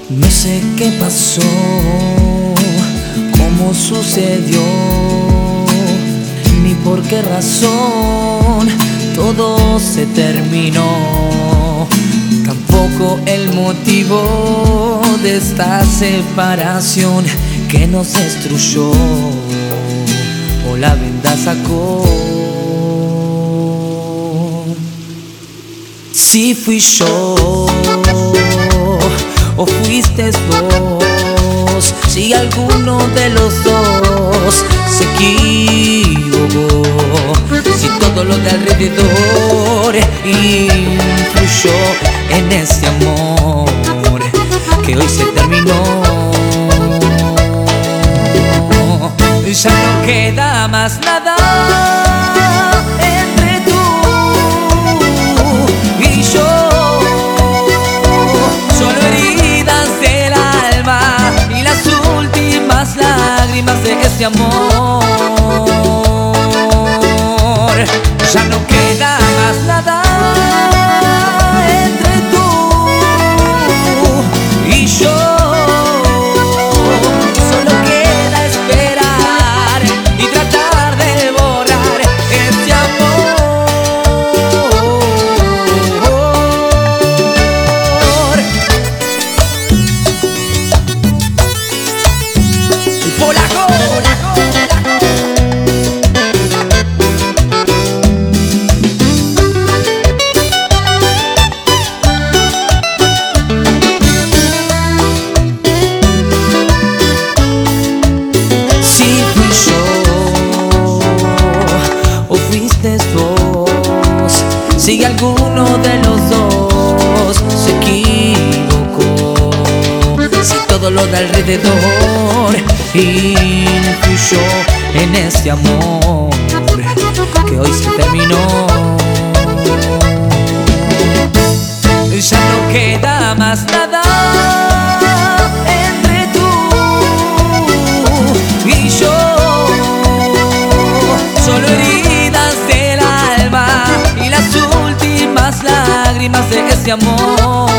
No sé qué pasó, cómo sucedió, ni por qué razón todo se terminó. Tampoco el motivo de esta separación que nos destruyó o la venda sacó. Si fui yo o fuiste vos, si alguno de los dos se equivocó, si todo lo de alrededor influyó en ese amor que hoy se terminó. Ya no queda más nada entre tú y yo, solo heridas del alma y las últimas lágrimas de este amor. Ya no queda más nada entre tú y yo, solo queda esperar y tratar de borrar este amor. El polaco. Si alguno de los dos se equivocó, si todo lo de alrededor influyó en este amor que hoy se terminó. Ya no queda más nada entre tú y yo, solo heridas del alma y las últimas lágrimas de ese amor.